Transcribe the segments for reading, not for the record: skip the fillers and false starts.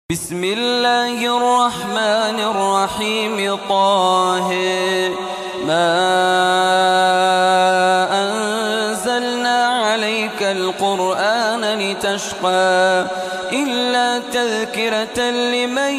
بسم الله الرحمن الرحيم طه ما أنزلنا عليك القرآن لتشقى إلا تذكرة لمن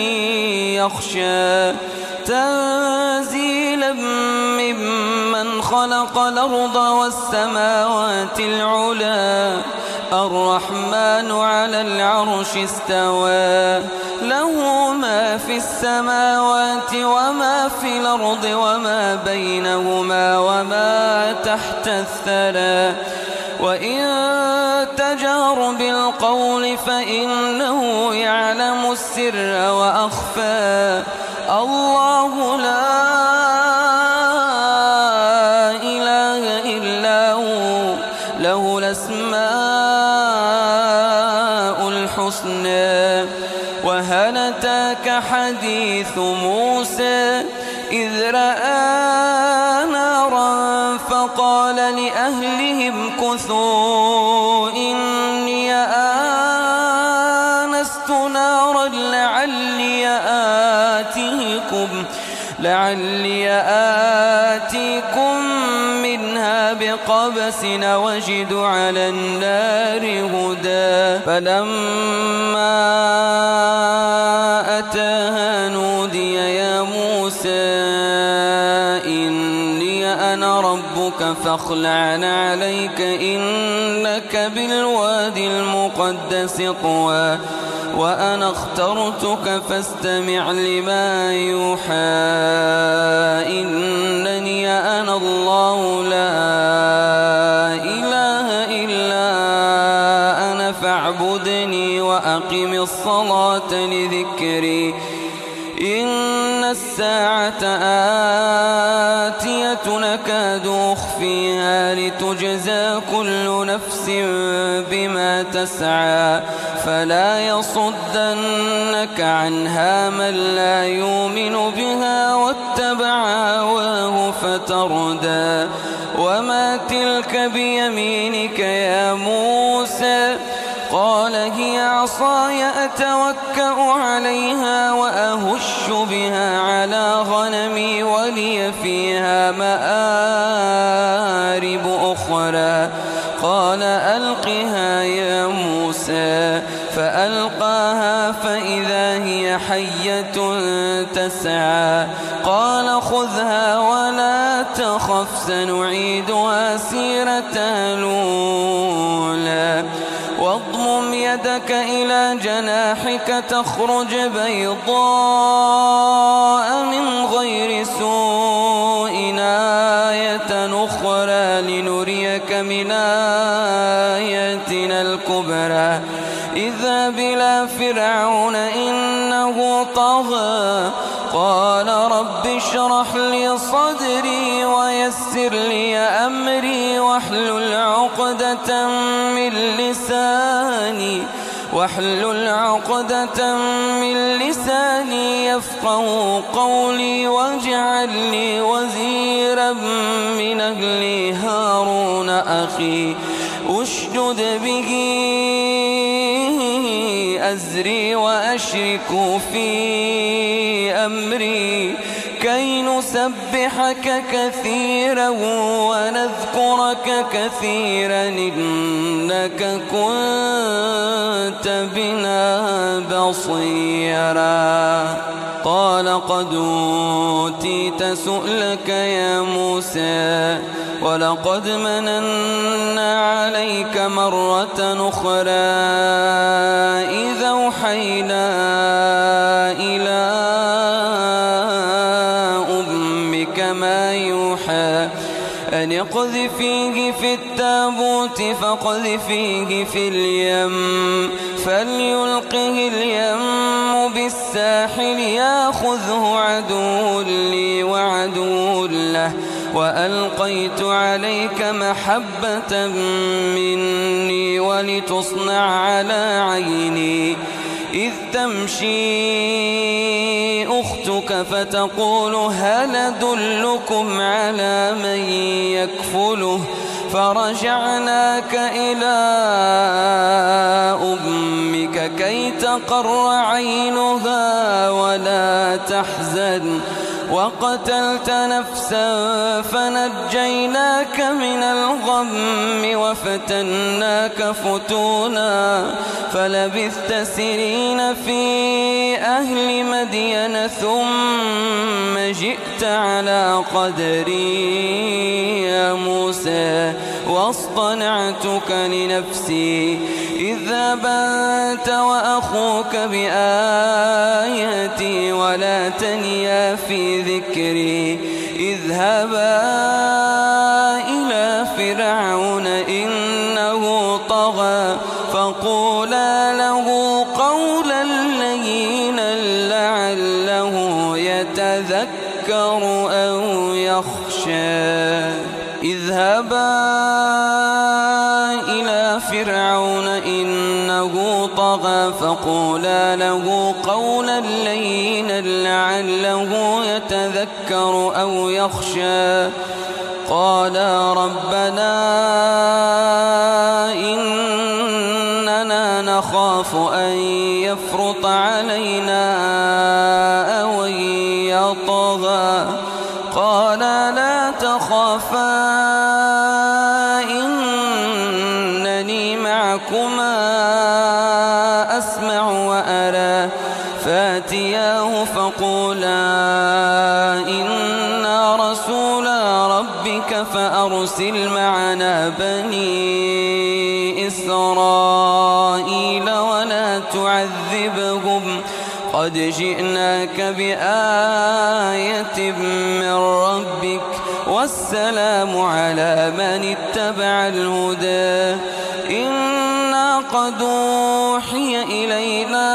يخشى تنزيلا ممن خلق الأرض والسماوات العلى الرحمن على العرش استوى له ما في السماوات وما في الأرض وما بينهما وما تحت الثرى وإن تجهر بالقول فإنه يعلم السر وأخفى الله لا إله إلا هو له الأسماء الحسنى وهل أتاك حديث موسى إذ رأى نارا فقال لأهلهم كثوا إني آنست نارا لعلي آتيكم منها بقبس وجد على النار هدى فلما أتاها نودي يا موسى إني أنا ربك فاخلع عليك إنك بالوادي المقدس طوى وأنا اخترتك فاستمع لما يوحى إنني أنا الله لا إله إلا أنا فاعبدني وأقم الصلاة لذكري إن الساعة آتية نكاد أخفيها لتجزى كل نفس بما تسعى فلا يصدنك عنها من لا يؤمن بها واتبع هواه فتردى وما تلك بيمينك يا موسى قال هي عصاي أتوكأ عليها وأهش بها على غنمي ولي فيها مآرب أخرى قال ألقها يا موسى فألقاها فإذا هي حية تسعى قال خذها ولا تخف سنعيدها سيرتها الأولى واضمم يدك إلى جناحك تخرج بيضاء من غير سوء آية أخرى لنريك من آياتنا الكبرى اذهب إلى فرعون إنه طغى قال رب اشرح لي صدري ويسر لي أمري واحلل عقدة من لساني يفقه قولي واجعل لي وزيرا من أهلي هارون أخي أشدد به أزري وأشرك في أمري كي نسبحك كثيرا ونذكرك كثيرا إنك كنت بنا بصيرا قال قد أوتيت سؤلك يا موسى ولقد مننا عليك مرة أخرى إذا أوحينا إلى أمك ما يوحى أن اقذفيه في التابوت فاقذفيه في اليم فليلقه اليم بالساحل ياخذه عدو لي وعدو له وألقيت عليك محبة مني ولتصنع على عيني إذ تمشي أختك فتقول هل أدلكم على من يكفله فرجعناك إلى أمك كي تقر عينها ولا تحزن وقتلت نفسا فنجيناك من الغم وفتناك فتونا فلبثت سنين في أهل مدين ثم جئت على قدري يا موسى واصطنعتك لنفسي اذهب أنت وأخوك بآياتي ولا تنيا في ذكري اذهبا إلى فرعون إنه طغى فقولا له قولا لينا لعله يتذكر أو يخشى اذهبا إلى فرعون إنه طغى فقولا له قولا لينا لعله يتذكر أو يخشى قالا ربنا إننا نخاف أن يفرط علينا أو يطغى قالا لا تخافا إنني معكما أسمع وأرى فاتياه فقولا إنا رسولا ربك فأرسل معنا بني إسرائيل ولا تعذبهم قد جئناك بآية من ربك والسلام على من اتبع الهدى إنا قد أوحي إلينا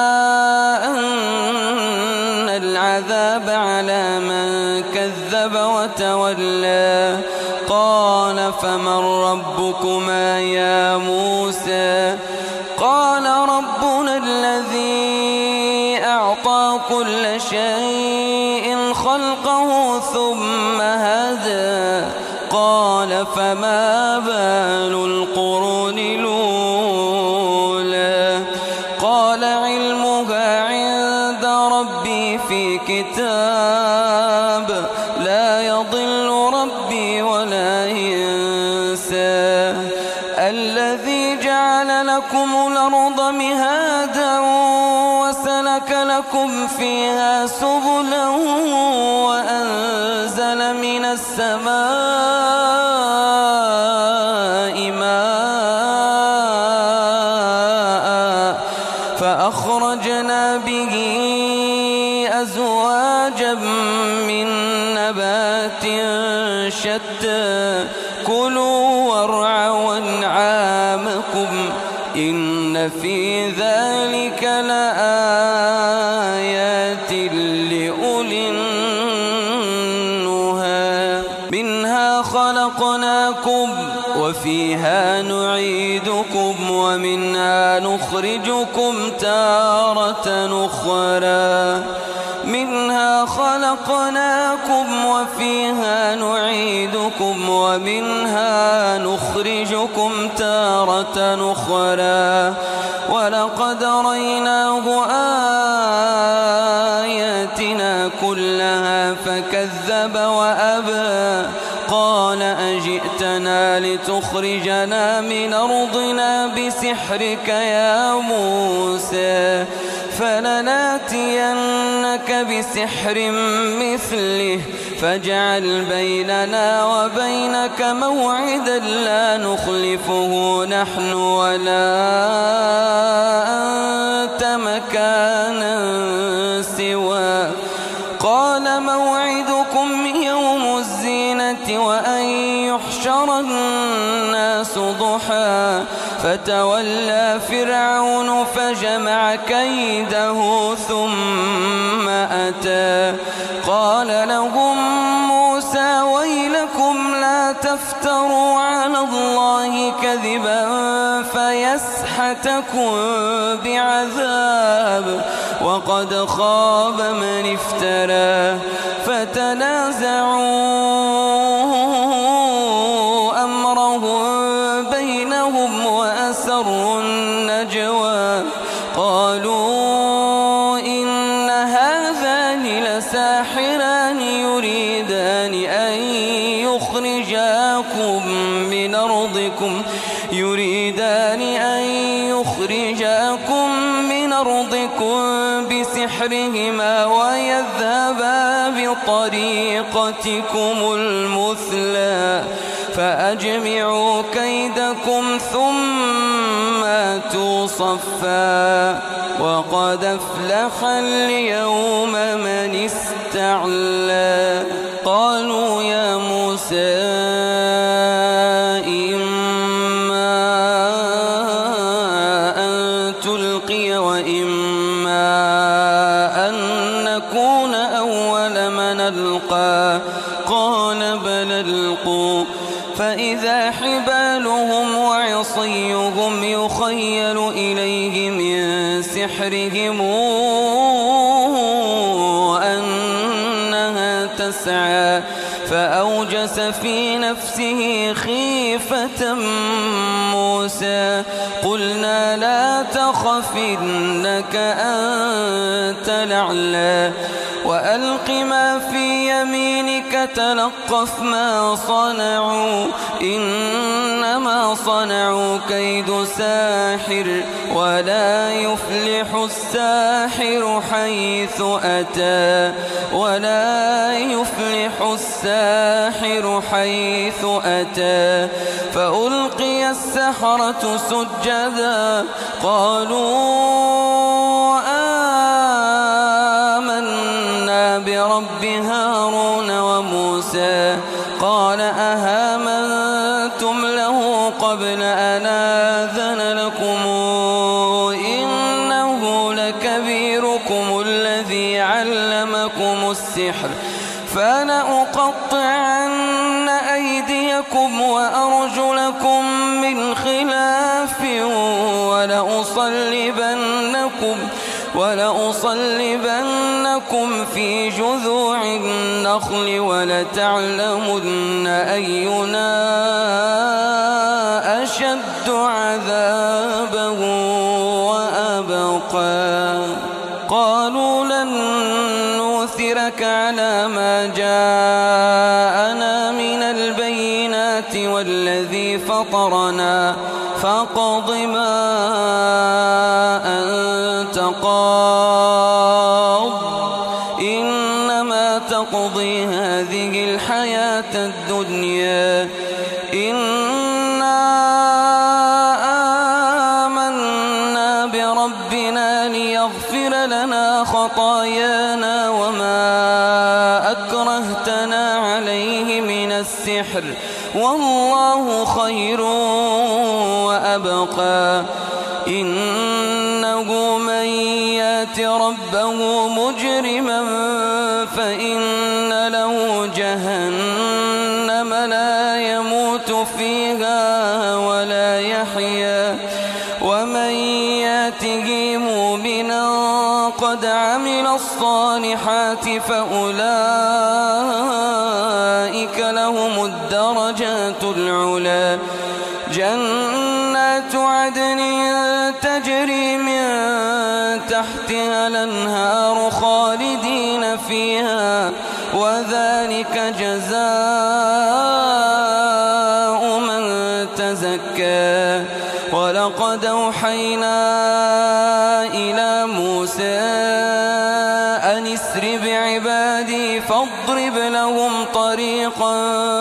أن العذاب على من كذب وتولى قال فمن ربكما يا موسى قال ربنا الذي أعطى كل شيء خلقه ثم هدى قال فما بال القرون الأولى قال علمها عند ربي في كتاب لا يضل ربي ولا ينسى الذي جعل لكم الأرض مهادا وسلك لكم فيها سبلا وأنزل من السماء ماء فأخرجنا به أزواجا من نبات شتى كلوا وارعوا أنعامكم إن في ذلك لآيات لأولي النهى منها خلقناكم وفيها نعيدكم ومنها نخرجكم تارة أخرى منها خلقناكم وفيها نعيدكم ومنها نخرجكم تارة أخرى ولقد ريناه آياتنا كلها فكذب وأبى قال أجئتنا لتخرجنا من أرضنا بسحرك يا موسى فلناتينك بسحر مثله فاجعل بيننا وبينك موعدا لا نخلفه نحن ولا أنت مكانا سوى قال موعدكم يوم الزينة وأن يحشر الناس ضحى فتولى فرعون فجمع كيده ثم أتى قال لهم موسى ويلكم لا تفتروا على الله كذبا فيسحتكم بعذاب وقد خاب من افترى فتنازعوا أمرهم ساحران يريدان أن يخرجاكم من أرضكم بسحرهما ويذهبا بطريقتكم المثلى فأجمعوا كيدكم ثم أتوا صفا وقد أفلح اليوم من استعلى. قالوا يا موسى إما أن تلقي وإما أن نكون أول من ألقى قال بل ألقوا فإذا حبالهم وعصيهم يخيل إليه من سحرهم أنها تسعى فأوجس في نفسه خيفة موسى قلنا لا تخف إنك أنت الأعلى وألق ما في يمينك تلقف ما صنعوا إنما صنعوا كيد ساحر ولا يفلح الساحر حيث أتى فألقي السحرة سجدا قالوا آمنا برب هارون وموسى قال أهامنتم له قبل أن آذن لكم إنه لكبيركم الذي علمكم السحر فلأقطعن أيديكم وأرجلكم من خلاف ولأصلبنكم في جذوع النخل ولتعلمن أينا أشد عذابا وأبقى. قالوا لن نؤثرك على ما جاءنا من البينات والذي فطرنا فاقض ما أنت قاض إنما تقضي هذه الحياة الدنيا إنا آمنا بربنا ليغفر لنا خطايانا وما أكرهتنا عليه من السحر والله خير وأبقى. إنه من يات ربه مجرما فإن له جهنم لا يموت فيها ولا يحيا ومن ياته مؤمنا قد عمل الصالحات فأولئك لهم الدرجات العلى جنات عدن تجري من تحتها الأنهار خالدين فيها وذلك جزاء من تزكى. ولقد أوحينا إلى موسى أن اسر بعبادي فاضرب لهم طريقا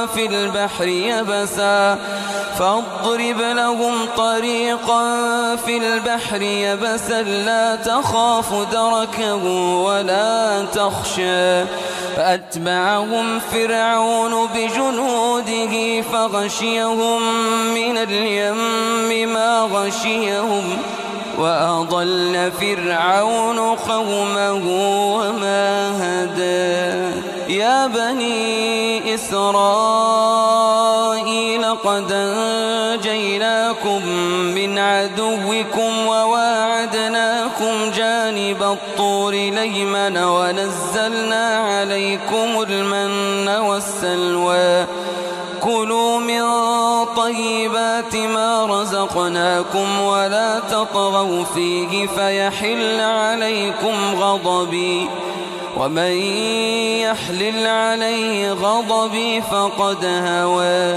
في البحر يبسا لا تخاف دركا ولا تخشى فأتبعهم فرعون بجنوده فغشيهم من اليم ما غشيهم وأضل فرعون قومه وما هدى. يا بني إسرائيل قد أنجيناكم من عدوكم وواعدناكم جانب الطور الأيمن ونزلنا عليكم المن والسلوى كلوا من طيبات ما رزقناكم ولا تطغوا فيه فيحل عليكم غضبي ومن يحلل عليه غضبي فقد هوى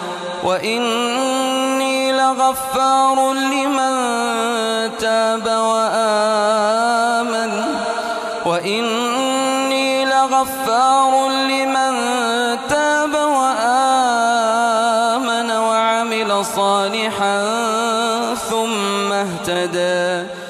وإني لغفار لمن تاب وآمن وعمل صالحا ثم اهتدى